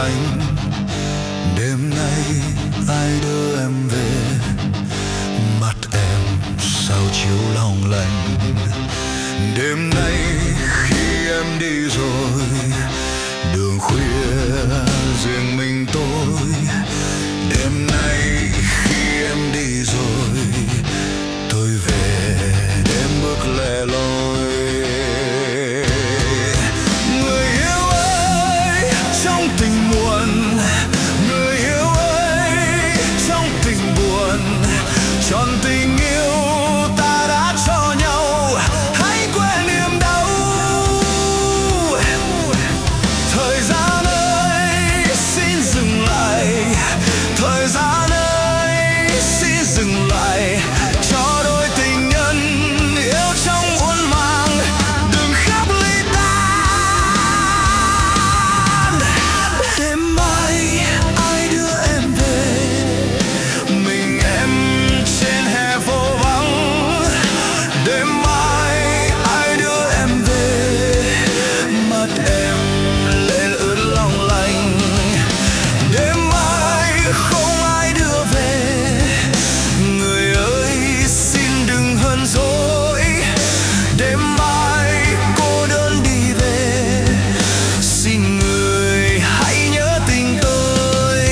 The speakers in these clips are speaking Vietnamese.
lành. Đêm nay ai đưa em về, mắt em sao chiếu long lanh. Đêm nay khi em đi rồi, đường khuya riêng mình tôi. Đêm nay khi em đi rồi, tôi về đêm bước lẻ loi. Người yêu ơi, trong tình muộn, người yêu ơi, trong tình buồn, trọn tình yêu ta đã cho nhau, hãy quên niềm đau. Thời gian ơi, xin dừng lại, thời gian ơi, xin dừng lại, cho đôi tình nhân yêu trong muôn màng đừng khắp ly tan. Đêm mai ai đưa em về, mình em trên hè phố vắng. Đêm mai ai đưa em về, mắt em lên ướt long lanh. Đêm mai không ai đưa về, người ơi xin đừng hờn dỗi. Đêm mai cô đơn đi về, xin người hãy nhớ tình tôi.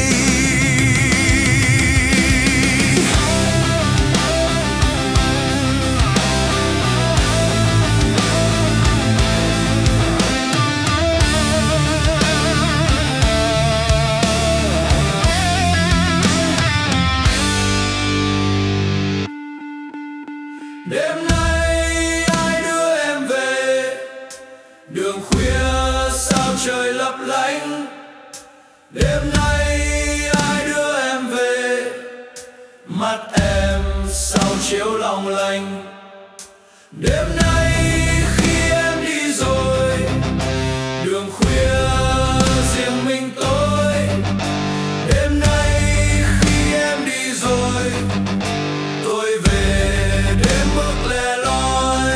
Đêm nay ai đưa em về, đường khuya sao trời lấp lánh. Đêm nay ai đưa em về, mắt em sao chiếu long lanh. Đêm nay khi em đi rồi, đường khuya riêng mình tôi. Đêm nay khi em đi rồi, tôi về đêm bước lẻ loi.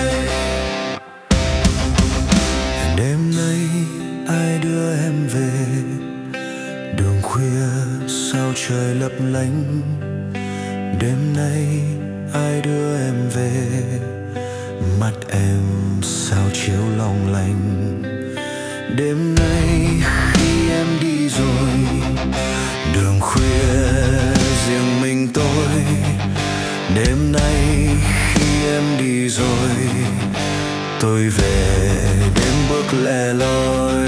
Đêm nay ai đưa em về, đường khuya sao trời lấp lánh. Đêm nay ai đưa em về, mắt em sao chiếu long lanh. Đêm nay khi em đi rồi, đường khuya riêng mình tôi. Đêm nay khi em đi rồi, tôi về đêm bước lẻ loi.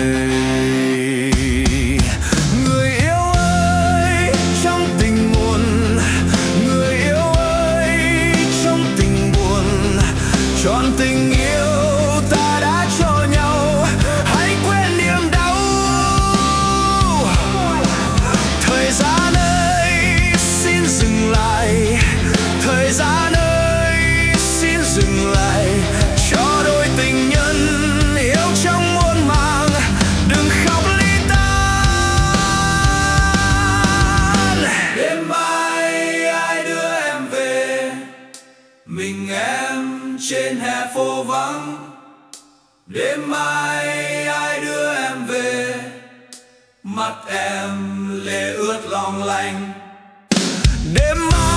Người yêu ơi, trong tình muộn, người yêu ơi, trong tình buồn, trọn tình yêu ta đã cho nhau, hãy quên niềm đau. Thời gian ơi, xin dừng lại, thời gian ơi, xin dừng lại, cho đôi tình nhân yêu trong muôn màng đừng khóc ly tan. Đêm mai ai đưa em về, mình em trên hè phố vắng. Đêm mai ai đưa em về, mắt em lệ ướt long lanh. Đêm mai